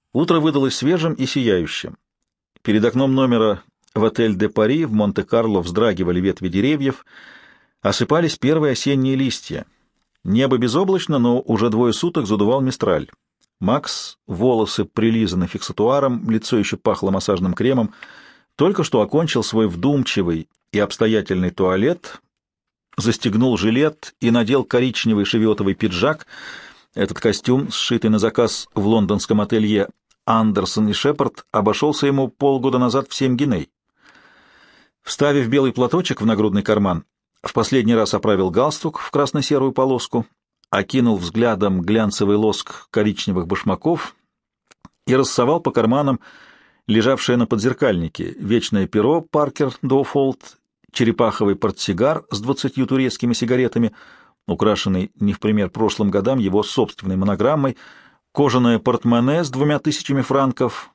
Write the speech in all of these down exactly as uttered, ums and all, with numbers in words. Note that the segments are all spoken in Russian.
Утро выдалось свежим и сияющим. Перед окном номера в отель «Де Пари» в Монте-Карло вздрагивали ветви деревьев, осыпались первые осенние листья. Небо безоблачно, но уже двое суток задувал мистраль. Макс, волосы прилизаны фиксатуаром, лицо еще пахло массажным кремом, только что окончил свой вдумчивый и обстоятельный туалет, застегнул жилет и надел коричневый шевиотовый пиджак. Этот костюм, сшитый на заказ в лондонском ателье «Андерсон и Шепард», обошелся ему полгода назад в семь гиней. Вставив белый платочек в нагрудный карман, в последний раз оправил галстук в красно-серую полоску, окинул взглядом глянцевый лоск коричневых башмаков и рассовал по карманам лежавшее на подзеркальнике вечное перо Паркер Доуфолд, черепаховый портсигар с двадцатью турецкими сигаретами, украшенный не в пример прошлым годам его собственной монограммой, кожаное портмоне с двумя тысячами франков,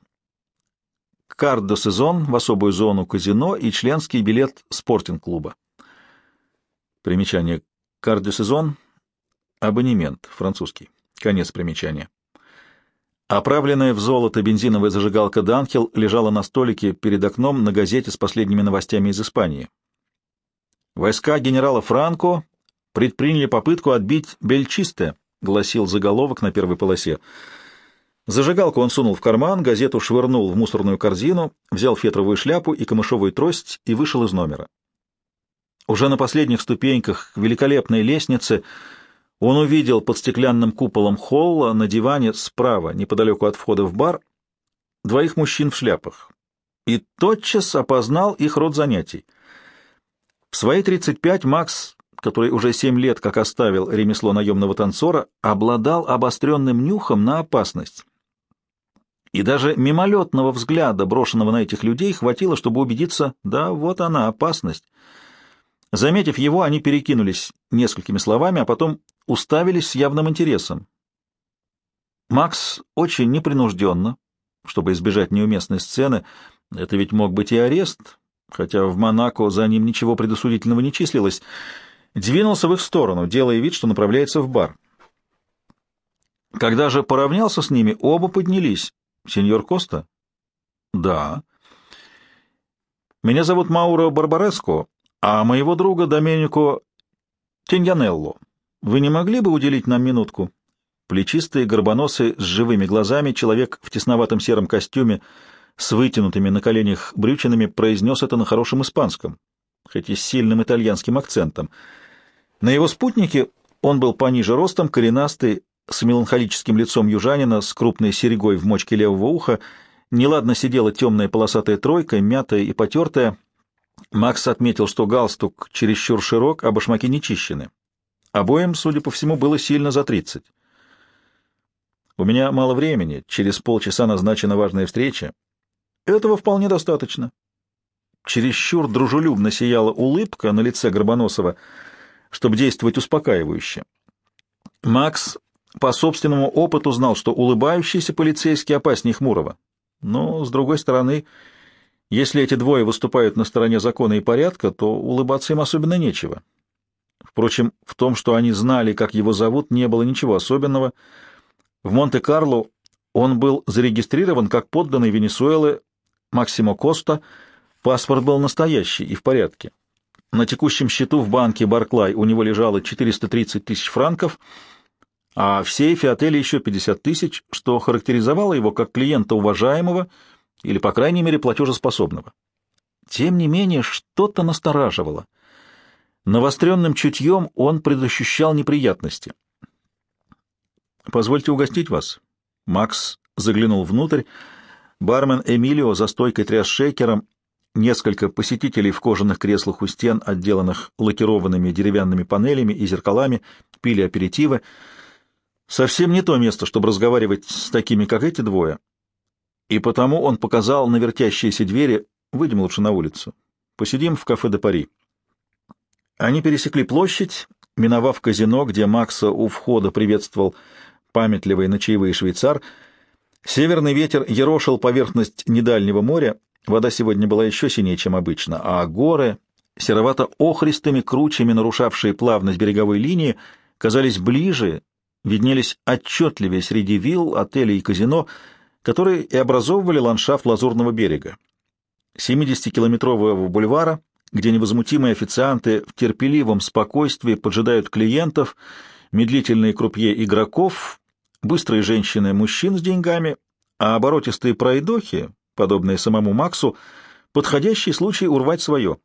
карт де сезон в особую зону казино и членский билет спортинг-клуба. Примечание. Карт де сезон — абонемент, французский. Конец примечания. Оправленная в золото бензиновая зажигалка «Данхил» лежала на столике перед окном на газете с последними новостями из Испании. «Войска генерала Франко предприняли попытку отбить Бельчисте», — гласил заголовок на первой полосе. Зажигалку он сунул в карман, газету швырнул в мусорную корзину, взял фетровую шляпу и камышовую трость и вышел из номера. Уже на последних ступеньках великолепной лестницы он увидел под стеклянным куполом холла на диване справа, неподалеку от входа в бар, двоих мужчин в шляпах и тотчас опознал их род занятий. В свои тридцать пять Макс, который уже семь лет как оставил ремесло наемного танцора, обладал обостренным нюхом на опасность. И даже мимолетного взгляда, брошенного на этих людей, хватило, чтобы убедиться, да, вот она, опасность. Заметив его, они перекинулись несколькими словами, а потом уставились с явным интересом. Макс очень непринужденно, чтобы избежать неуместной сцены, это ведь мог быть и арест, хотя в Монако за ним ничего предосудительного не числилось, двинулся в их сторону, делая вид, что направляется в бар. Когда же поравнялся с ними, оба поднялись. «Сеньор Коста?» «Да». «Меня зовут Мауро Барбареско, а моего друга Доменико Тиньянелло. Вы не могли бы уделить нам минутку?» Плечистый, горбоносый, с живыми глазами, человек в тесноватом сером костюме с вытянутыми на коленях брючинами произнес это на хорошем испанском, хоть и с сильным итальянским акцентом. На его спутнике он был пониже ростом, коренастый, с меланхолическим лицом южанина, с крупной серьгой в мочке левого уха, неладно сидела темная полосатая тройка, мятая и потертая. Макс отметил, что галстук чересчур широк, а башмаки не чищены. Обоим, судя по всему, было сильно за тридцать. «У меня мало времени, через полчаса назначена важная встреча. Этого вполне достаточно». Чересчур дружелюбно сияла улыбка на лице Горбоносова, чтобы действовать успокаивающе. Макс по собственному опыту знал, что улыбающийся полицейский опаснее хмурого. Но, с другой стороны, если эти двое выступают на стороне закона и порядка, то улыбаться им особенно нечего. Впрочем, в том, что они знали, как его зовут, не было ничего особенного. В Монте-Карло он был зарегистрирован как подданный Венесуэлы Максимо Коста, паспорт был настоящий и в порядке. На текущем счету в банке Барклай у него лежало четыреста тридцать тысяч франков, а в сейфе отеля еще пятьдесят тысяч, что характеризовало его как клиента уважаемого или, по крайней мере, платежеспособного. Тем не менее, что-то настораживало. Навостренным чутьем он предощущал неприятности. «Позвольте угостить вас». Макс заглянул внутрь. Бармен Эмилио за стойкой тряс шейкером. Несколько посетителей в кожаных креслах у стен, отделанных лакированными деревянными панелями и зеркалами, пили аперитивы. Совсем не то место, чтобы разговаривать с такими, как эти двое. И потому он показал на вертящиеся двери: «Выйдем лучше на улицу. Посидим в кафе «Де Пари». Они пересекли площадь, миновав казино, где Макса у входа приветствовал памятливый на чаевые швейцар. Северный ветер ерошил поверхность недальнего моря, вода сегодня была еще синее, чем обычно, а горы, серовато-охристыми кручами нарушавшие плавность береговой линии, казались ближе, виднелись отчетливее среди вилл, отелей и казино, которые и образовывали ландшафт Лазурного берега. семидесятикилометрового бульвара, где невозмутимые официанты в терпеливом спокойствии поджидают клиентов, медлительные крупье игроков, быстрые женщины мужчин с деньгами, а оборотистые пройдохи, подобные самому Максу, подходящий случай урвать свое.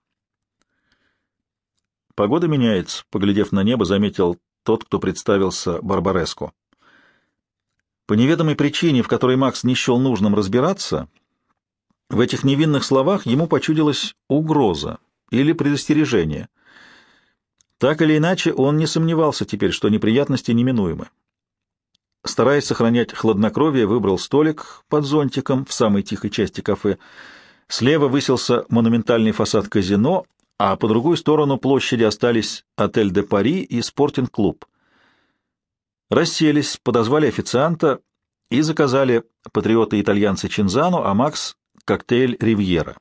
Погода меняется, поглядев на небо, заметил тот, кто представился Барбареску. По неведомой причине, в которой Макс не счел нужным разбираться, в этих невинных словах ему почудилась угроза или предостережение. Так или иначе, он не сомневался теперь, что неприятности неминуемы. Стараясь сохранять хладнокровие, выбрал столик под зонтиком в самой тихой части кафе. Слева высился монументальный фасад казино, а по другую сторону площади остались отель «Де Пари» и спортинг-клуб. Расселись, подозвали официанта и заказали патриоты-итальянцы Чинзану, а Макс — коктейль «Ривьера».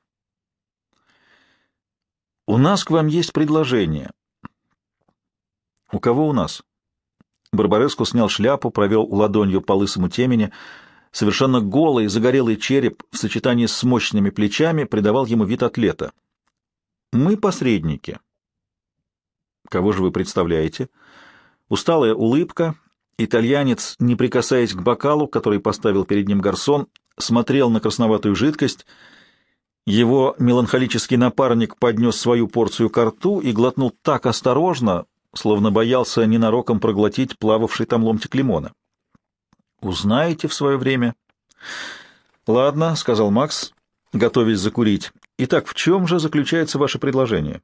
«У нас к вам есть предложение». «У кого у нас?» Барбареску снял шляпу, провел ладонью по лысому темени. Совершенно голый, загорелый череп в сочетании с мощными плечами придавал ему вид атлета. «Мы посредники». «Кого же вы представляете?» Усталая улыбка. Итальянец, не прикасаясь к бокалу, который поставил перед ним гарсон, смотрел на красноватую жидкость. Его меланхолический напарник поднес свою порцию ко рту и глотнул так осторожно, словно боялся ненароком проглотить плававший там ломтик лимона. «Узнаете в свое время». «Ладно», — сказал Макс, готовясь закурить. «Итак, в чем же заключается ваше предложение?»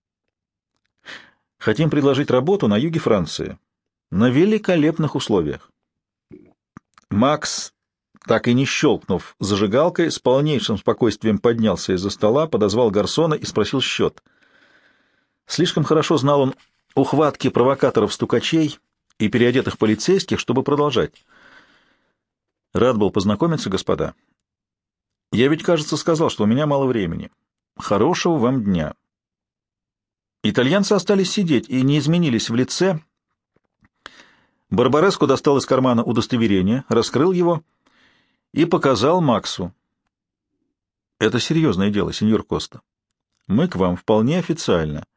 «Хотим предложить работу на юге Франции, на великолепных условиях». Макс, так и не щелкнув зажигалкой, с полнейшим спокойствием поднялся из-за стола, подозвал гарсона и спросил счет. Слишком хорошо знал он ухватки провокаторов-стукачей и переодетых полицейских, чтобы продолжать. «Рад был познакомиться, господа. Я ведь, кажется, сказал, что у меня мало времени. Хорошего вам дня». Итальянцы остались сидеть и не изменились в лице. Барбареску достал из кармана удостоверение, раскрыл его и показал Максу. «Это серьезное дело, сеньор Коста. Мы к вам вполне официально».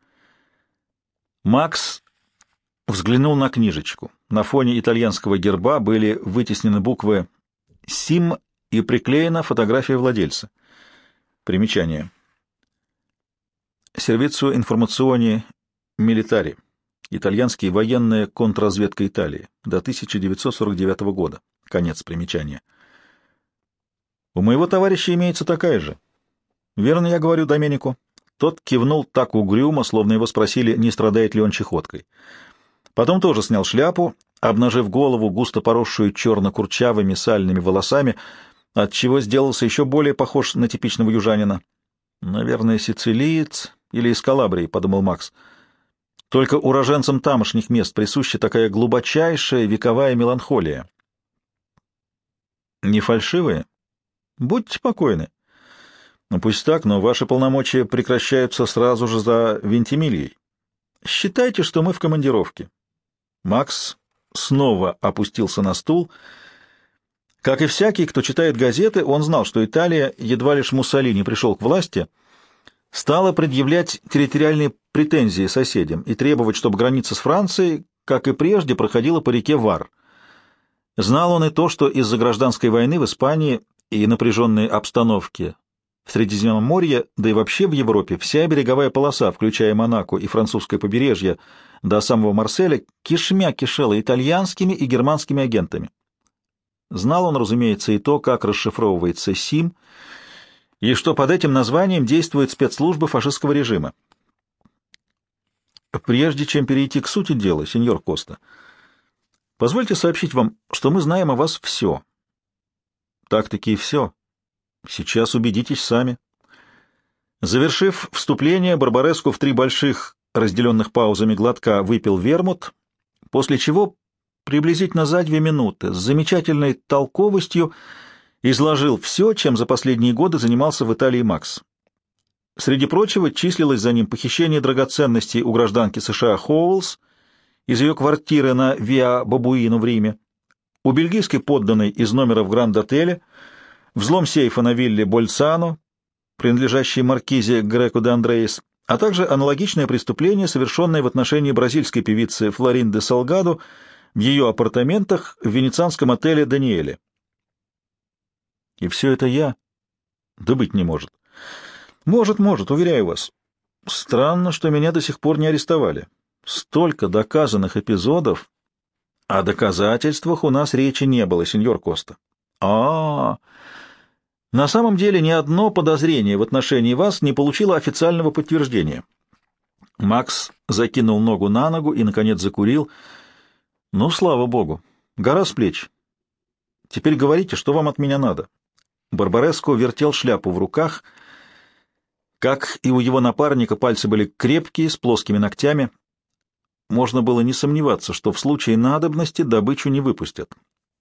Макс взглянул на книжечку. На фоне итальянского герба были вытеснены буквы «Сим» и приклеена фотография владельца. Примечание. Сервицо информационе милитари. Итальянский военная контрразведка Италии. До тысяча девятьсот сорок девятого года. Конец примечания. У моего товарища имеется такая же. Верно я говорю Доменику? Тот кивнул так угрюмо, словно его спросили, не страдает ли он чехоткой. Потом тоже снял шляпу, обнажив голову, густо поросшую черно-курчавыми сальными волосами, отчего сделался еще более похож на типичного южанина. «Наверное, сицилиец или из Калабрии», — подумал Макс. «Только уроженцам тамошних мест присуща такая глубочайшая вековая меланхолия». «Не фальшивые? Будьте покойны. Ну, пусть так, но ваши полномочия прекращаются сразу же за Вентимильей. Считайте, что мы в командировке». Макс снова опустился на стул. Как и всякий, кто читает газеты, он знал, что Италия, едва лишь Муссолини пришел к власти, стала предъявлять территориальные претензии соседям и требовать, чтобы граница с Францией, как и прежде, проходила по реке Вар. Знал он и то, что из-за гражданской войны в Испании и напряженной обстановки в Средиземноморье, да и вообще в Европе, вся береговая полоса, включая Монако и французское побережье до самого Марселя, кишмя кишела итальянскими и германскими агентами. Знал он, разумеется, и то, как расшифровывается СИМ, и что под этим названием действуют спецслужбы фашистского режима. Прежде чем перейти к сути дела, сеньор Коста, позвольте сообщить вам, что мы знаем о вас все. Так-таки и все. Сейчас убедитесь сами. Завершив вступление, Барбареску в три больших, разделенных паузами глотка, выпил вермут, после чего приблизительно за две минуты с замечательной толковостью изложил все, чем за последние годы занимался в Италии Макс. Среди прочего, числилось за ним похищение драгоценностей у гражданки США Хоуэлс из ее квартиры на Виа Бабуину в Риме, у бельгийской подданной из номера в Гранд-отеле, взлом сейфа на вилле Больцано, принадлежащей маркизе Греко де Андреас, а также аналогичное преступление, совершенное в отношении бразильской певицы Флоринды Салгадо в ее апартаментах в венецианском отеле «Даниэле». И все это я? Да быть не может. Может, может, уверяю вас. Странно, что меня до сих пор не арестовали. Столько доказанных эпизодов, о доказательствах у нас речи не было, сеньор Коста. А, -а, а На самом деле ни одно подозрение в отношении вас не получило официального подтверждения. Макс закинул ногу на ногу и, наконец, закурил. Ну, слава богу, гора с плеч. Теперь говорите, что вам от меня надо. Барбареско вертел шляпу в руках. Как и у его напарника, пальцы были крепкие, с плоскими ногтями. Можно было не сомневаться, что в случае надобности добычу не выпустят.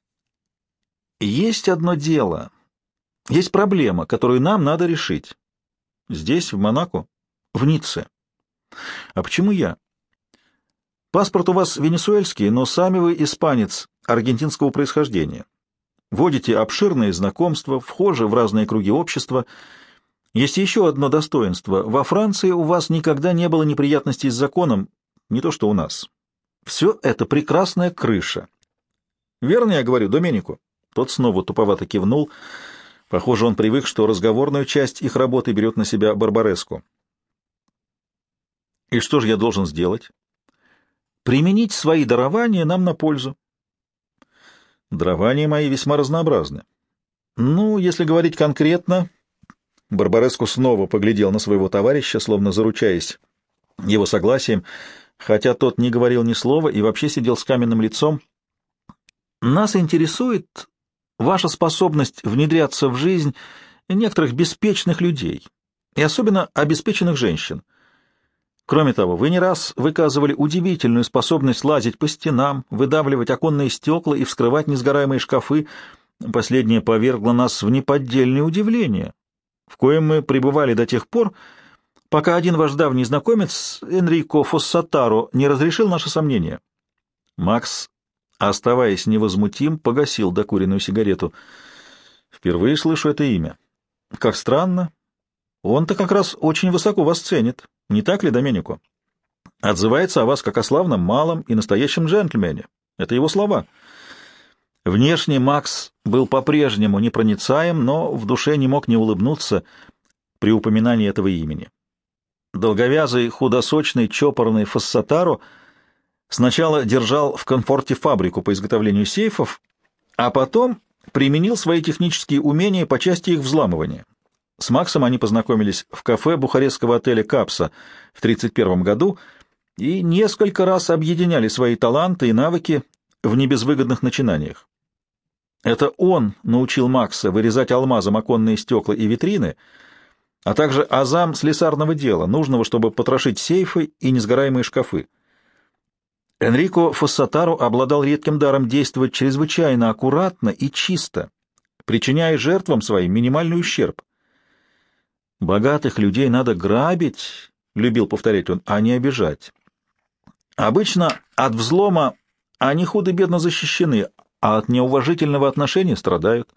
Есть одно дело. Есть проблема, которую нам надо решить. Здесь, в Монако? В Ницце. А почему я? Паспорт у вас венесуэльский, но сами вы испанец аргентинского происхождения. Водите обширные знакомства, вхожи в разные круги общества. Есть еще одно достоинство. Во Франции у вас никогда не было неприятностей с законом, не то что у нас. Все это прекрасная крыша. Верно я говорю, Доменико? Тот снова туповато кивнул. Похоже, он привык, что разговорную часть их работы берет на себя Барбареску. И что же я должен сделать? Применить свои дарования нам на пользу. Дарования мои весьма разнообразны. Ну, если говорить конкретно... Барбареску снова поглядел на своего товарища, словно заручаясь его согласием, хотя тот не говорил ни слова и вообще сидел с каменным лицом. Нас интересует ваша способность внедряться в жизнь некоторых беспечных людей, и особенно обеспеченных женщин. Кроме того, вы не раз выказывали удивительную способность лазить по стенам, выдавливать оконные стекла и вскрывать несгораемые шкафы. Последнее повергло нас в неподдельное удивление, в коем мы пребывали до тех пор, пока один ваш давний знакомец, Энрико Фоссатаро, не разрешил наши сомнения. Макс, оставаясь невозмутим, погасил докуренную сигарету. Впервые слышу это имя. Как странно. Он-то как раз очень высоко вас ценит. Не так ли, Доменико? Отзывается о вас как о славном малом и настоящем джентльмене. Это его слова. Внешне Макс был по-прежнему непроницаем, но в душе не мог не улыбнуться при упоминании этого имени. Долговязый, худосочный, чопорный Фоссатаро сначала держал в комфорте фабрику по изготовлению сейфов, а потом применил свои технические умения по части их взламывания. С Максом они познакомились в кафе бухарестского отеля «Капса» в тридцать первом году и несколько раз объединяли свои таланты и навыки в небезвыгодных начинаниях. Это он научил Макса вырезать алмазом оконные стекла и витрины, а также азам слесарного дела, нужного, чтобы потрошить сейфы и несгораемые шкафы. Энрико Фоссатаро обладал редким даром действовать чрезвычайно аккуратно и чисто, причиняя жертвам своим минимальный ущерб. «Богатых людей надо грабить», — любил повторять он, — «а не обижать. Обычно от взлома они худо-бедно защищены, а от неуважительного отношения страдают».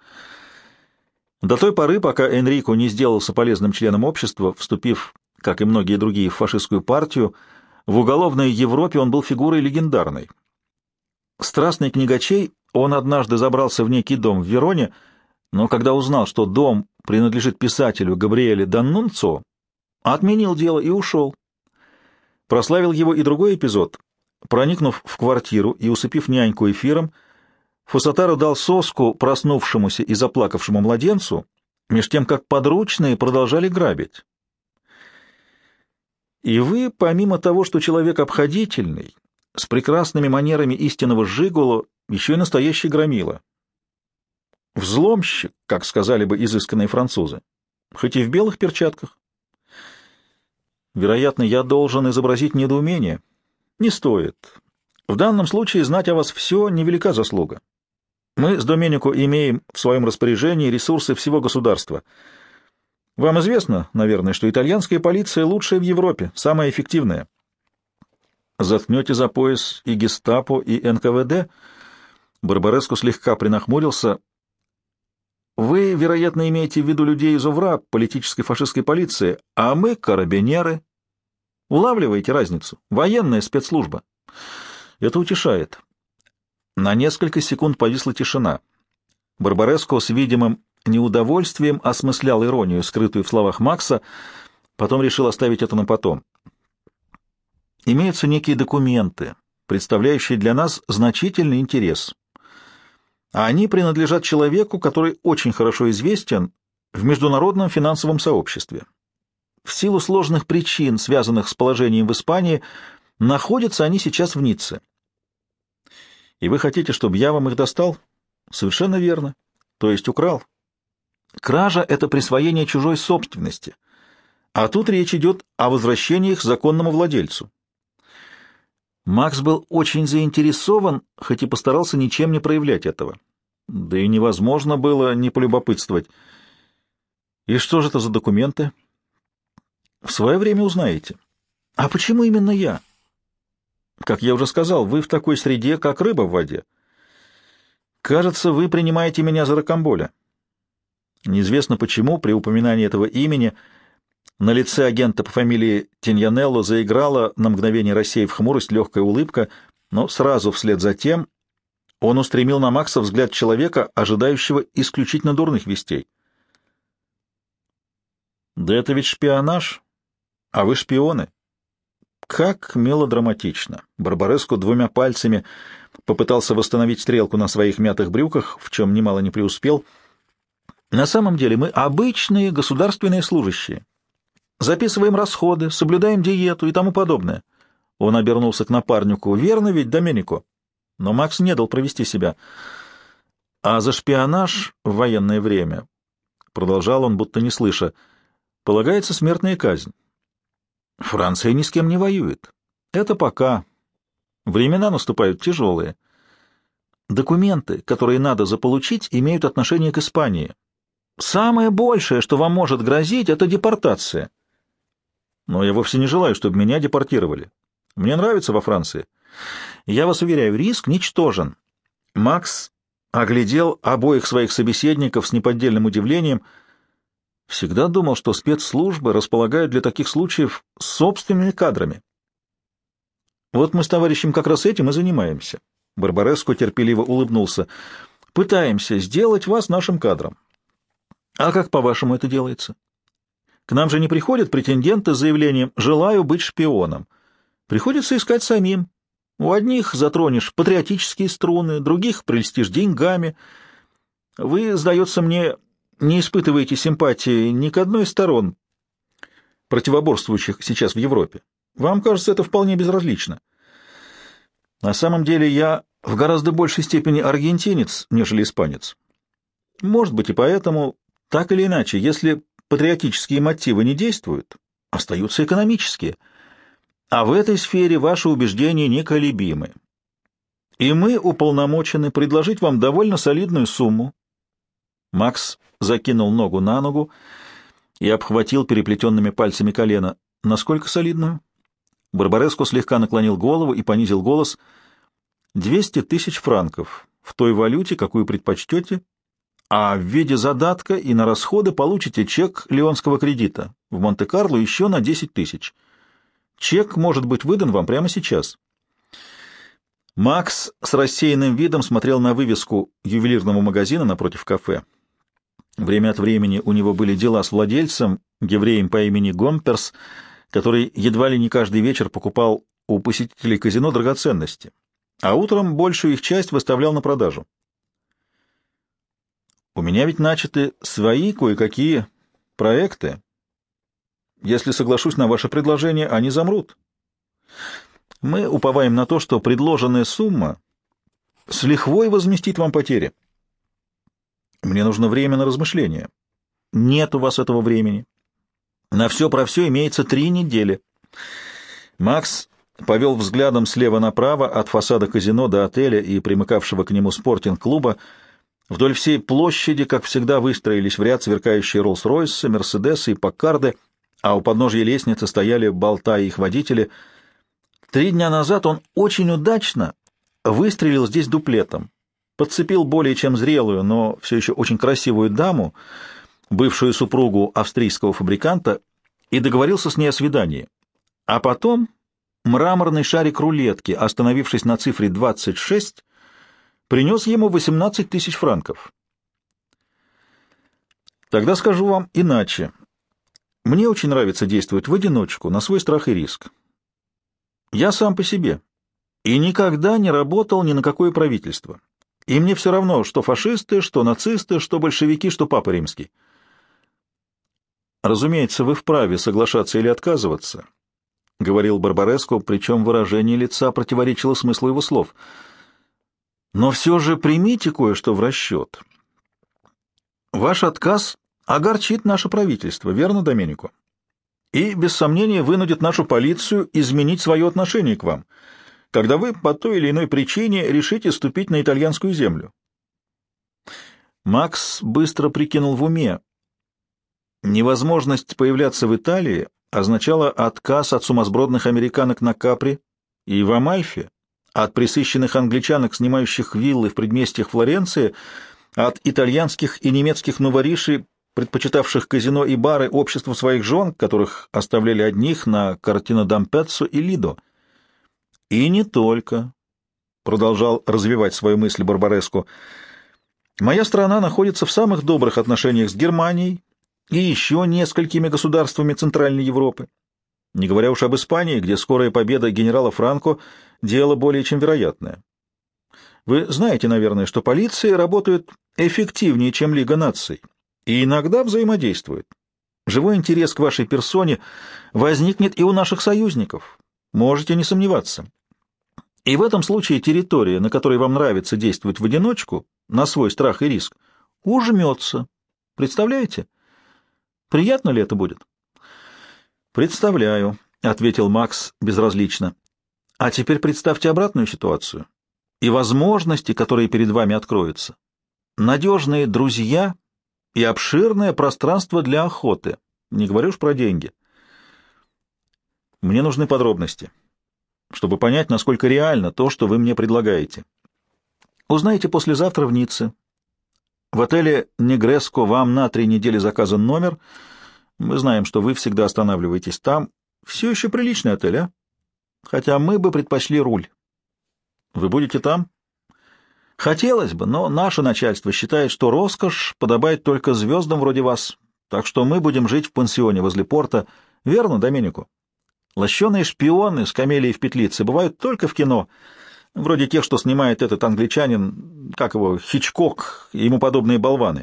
До той поры, пока Энрико не сделался полезным членом общества, вступив, как и многие другие, в фашистскую партию, в уголовной Европе он был фигурой легендарной. Страстный книгачей, он однажды забрался в некий дом в Вероне, но когда узнал, что дом принадлежит писателю Габриэле Даннунцо, отменил дело и ушел. Прославил его и другой эпизод. Проникнув в квартиру и усыпив няньку эфиром, Фоссатаро дал соску проснувшемуся и заплакавшему младенцу, меж тем как подручные продолжали грабить. И вы, помимо того, что человек обходительный, с прекрасными манерами истинного жиголо, еще и настоящий громила. Взломщик, как сказали бы изысканные французы, хоть и в белых перчатках. Вероятно, я должен изобразить недоумение. Не стоит. В данном случае знать о вас все невелика заслуга. Мы с Доменико имеем в своем распоряжении ресурсы всего государства. Вам известно, наверное, что итальянская полиция лучшая в Европе, самая эффективная. Заткнете за пояс и гестапо, и эн ка вэ дэ? Барбареску слегка принахмурился. «Вы, вероятно, имеете в виду людей из ОВРА, политической фашистской полиции, а мы — карабинеры. Улавливаете разницу? Военная спецслужба». Это утешает. На несколько секунд повисла тишина. Барбареску с видимым неудовольствием осмыслял иронию, скрытую в словах Макса, потом решил оставить это на потом. «Имеются некие документы, представляющие для нас значительный интерес. А они принадлежат человеку, который очень хорошо известен в международном финансовом сообществе. В силу сложных причин, связанных с положением в Испании, находятся они сейчас в Ницце. И вы хотите, чтобы я вам их достал? Совершенно верно. То есть украл. Кража — это присвоение чужой собственности. А тут речь идет о возвращении их законному владельцу. Макс был очень заинтересован, хоть и постарался ничем не проявлять этого. Да и невозможно было не полюбопытствовать. И что же это за документы? В свое время узнаете. А почему именно я? Как я уже сказал, вы в такой среде, как рыба в воде. Кажется, вы принимаете меня за рокамболя. Неизвестно почему, при упоминании этого имени на лице агента по фамилии Тиньянелло заиграла, на мгновение рассеяв хмурость, легкая улыбка, но сразу вслед за тем он устремил на Макса взгляд человека, ожидающего исключительно дурных вестей. «Да это ведь шпионаж, а вы шпионы». Как мелодраматично! Барбареску двумя пальцами попытался восстановить стрелку на своих мятых брюках, в чем немало не преуспел. На самом деле мы обычные государственные служащие. Записываем расходы, соблюдаем диету и тому подобное. Он обернулся к напарнику. Верно ведь, Доменико? Но Макс не дал провести себя. А за шпионаж в военное время, продолжал он, будто не слыша, полагается смертная казнь. Франция ни с кем не воюет. Это пока. Времена наступают тяжелые. Документы, которые надо заполучить, имеют отношение к Испании. Самое большее, что вам может грозить, это депортация. Но я вовсе не желаю, чтобы меня депортировали. Мне нравится во Франции. Я вас уверяю, риск ничтожен. Макс оглядел обоих своих собеседников с неподдельным удивлением. Всегда думал, что спецслужбы располагают для таких случаев собственными кадрами. Вот мы с товарищем как раз этим и занимаемся. Барбареску терпеливо улыбнулся. Пытаемся сделать вас нашим кадром. А как, по-вашему, это делается? К нам же не приходят претенденты с заявлением «желаю быть шпионом». Приходится искать самим. У одних затронешь патриотические струны, других прельстишь деньгами. Вы, сдается мне, не испытываете симпатии ни к одной из сторон, противоборствующих сейчас в Европе. Вам кажется это вполне безразлично. На самом деле я в гораздо большей степени аргентинец, нежели испанец. Может быть и поэтому, так или иначе, если патриотические мотивы не действуют, остаются экономические. А в этой сфере ваши убеждения неколебимы. И мы уполномочены предложить вам довольно солидную сумму. Макс закинул ногу на ногу и обхватил переплетенными пальцами колено. Насколько солидную? Барбареску слегка наклонил голову и понизил голос. «Двести тысяч франков в той валюте, какую предпочтете, а в виде задатка и на расходы получите чек леонского кредита в Монте-Карло еще на десять тысяч. Чек может быть выдан вам прямо сейчас». Макс с рассеянным видом смотрел на вывеску ювелирного магазина напротив кафе. Время от времени у него были дела с владельцем, евреем по имени Гомперс, который едва ли не каждый вечер покупал у посетителей казино драгоценности, а утром большую их часть выставлял на продажу. «У меня ведь начаты свои кое-какие проекты. Если соглашусь на ваше предложение, они замрут. Мы уповаем на то, что предложенная сумма с лихвой возместит вам потери. Мне нужно время на размышления. Нет у вас этого времени. На все про все имеется три недели». Макс повел взглядом слева направо от фасада казино до отеля и примыкавшего к нему спортинг-клуба. Вдоль всей площади, как всегда, выстроились в ряд сверкающие Роллс-Ройсы, Мерседесы и Паккарды, а у подножья лестницы стояли болта и их водители. Три дня назад он очень удачно выстрелил здесь дуплетом. подцепил более чем зрелую, но все еще очень красивую даму, бывшую супругу австрийского фабриканта, и договорился с ней о свидании. А потом мраморный шарик рулетки, остановившись на цифре двадцать шесть, принес ему восемнадцать тысяч франков. Тогда скажу вам иначе. Мне очень нравится действовать в одиночку, на свой страх и риск. Я сам по себе и никогда не работал ни на какое правительство. И мне все равно, что фашисты, что нацисты, что большевики, что Папа Римский. Разумеется, вы вправе соглашаться или отказываться, — говорил Барбареску, причем выражение лица противоречило смыслу его слов. Но все же примите кое-что в расчет. Ваш отказ огорчит наше правительство, верно, Доменико? И, без сомнения, вынудит нашу полицию изменить свое отношение к вам, когда вы по той или иной причине решите ступить на итальянскую землю. Макс быстро прикинул в уме. Невозможность появляться в Италии означала отказ от сумасбродных американок на Капри и в Амальфи, от пресыщенных англичанок, снимающих виллы в предместьях Флоренции, от итальянских и немецких новоришей, предпочитавших казино и бары обществу своих жен, которых оставляли одних на Картино д'Ампеццо и Лидо. И не только, — продолжал развивать свою мысль Барбареску, — моя страна находится в самых добрых отношениях с Германией и еще несколькими государствами Центральной Европы, не говоря уж об Испании, где скорая победа генерала Франко — дело более чем вероятное. Вы знаете, наверное, что полиция работает эффективнее, чем Лига наций, и иногда взаимодействует. Живой интерес к вашей персоне возникнет и у наших союзников, можете не сомневаться. И в этом случае территория, на которой вам нравится действовать в одиночку, на свой страх и риск, ужмется. Представляете? Приятно ли это будет? Представляю, — ответил Макс безразлично. А теперь представьте обратную ситуацию и возможности, которые перед вами откроются. Надежные друзья и обширное пространство для охоты, не говорю уж про деньги. Мне нужны подробности, чтобы понять, насколько реально то, что вы мне предлагаете. Узнаете послезавтра в Ницце. В отеле «Негреско» вам на три недели заказан номер. Мы знаем, что вы всегда останавливаетесь там. Все еще приличный отель, а? Хотя мы бы предпочли руль. Вы будете там? Хотелось бы, но наше начальство считает, что роскошь подобает только звездам вроде вас, так что мы будем жить в пансионе возле порта. Верно, Доменико? Лощеные шпионы с камелией в петлице бывают только в кино, вроде тех, что снимает этот англичанин, как его, Хичкок и ему подобные болваны.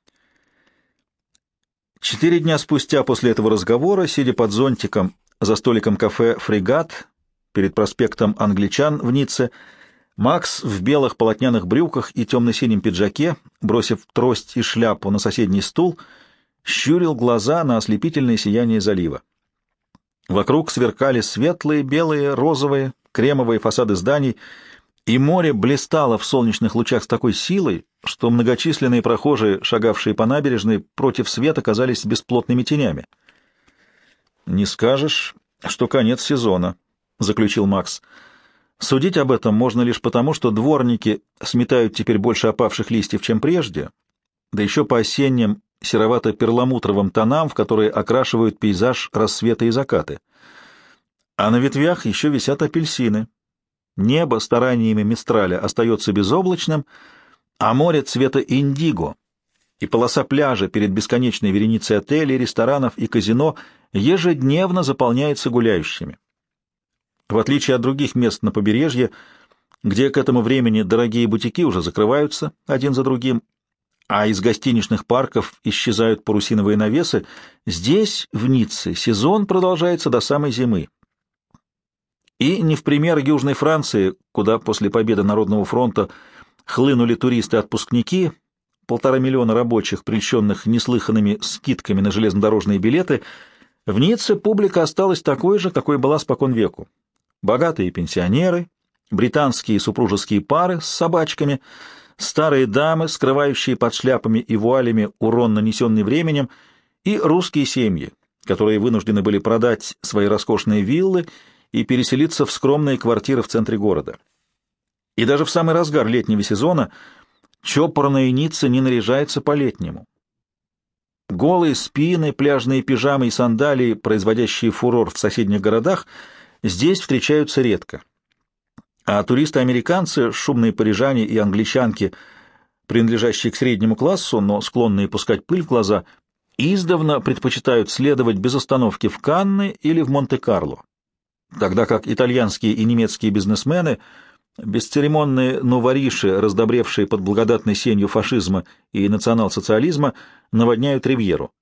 Четыре дня спустя после этого разговора, сидя под зонтиком за столиком кафе «Фрегат» перед проспектом Англичан в Ницце, Макс в белых полотняных брюках и темно-синем пиджаке, бросив трость и шляпу на соседний стул, щурил глаза на ослепительное сияние залива. Вокруг сверкали светлые, белые, розовые, кремовые фасады зданий, и море блистало в солнечных лучах с такой силой, что многочисленные прохожие, шагавшие по набережной, против света казались бесплотными тенями. «Не скажешь, что конец сезона», — заключил Макс. «Судить об этом можно лишь потому, что дворники сметают теперь больше опавших листьев, чем прежде, да еще по осенним серовато-перламутровым тонам, в которые окрашивают пейзаж рассвета и закаты. А на ветвях еще висят апельсины. Небо стараниями Мистраля остается безоблачным, а море цвета индиго и полоса пляжа перед бесконечной вереницей отелей, ресторанов и казино ежедневно заполняется гуляющими. В отличие от других мест на побережье, где к этому времени дорогие бутики уже закрываются один за другим, а из гостиничных парков исчезают парусиновые навесы, здесь, в Ницце, сезон продолжается до самой зимы. И не в пример Южной Франции, куда после победы Народного фронта хлынули туристы-отпускники, полтора миллиона рабочих, прельщенных неслыханными скидками на железнодорожные билеты, в Ницце публика осталась такой же, какой была спокон веку. Богатые пенсионеры, британские супружеские пары с собачками, старые дамы, скрывающие под шляпами и вуалями урон, нанесенный временем, и русские семьи, которые вынуждены были продать свои роскошные виллы и переселиться в скромные квартиры в центре города. И даже в самый разгар летнего сезона Чопорная Ницца не наряжается по-летнему. Голые спины, пляжные пижамы и сандалии, производящие фурор в соседних городах, здесь встречаются редко. А туристы-американцы, шумные парижане и англичанки, принадлежащие к среднему классу, но склонные пускать пыль в глаза, издавна предпочитают следовать без остановки в Канны или в Монте-Карло, тогда как итальянские и немецкие бизнесмены, бесцеремонные новориши, раздобревшие под благодатной сенью фашизма и национал-социализма, наводняют Ривьеру.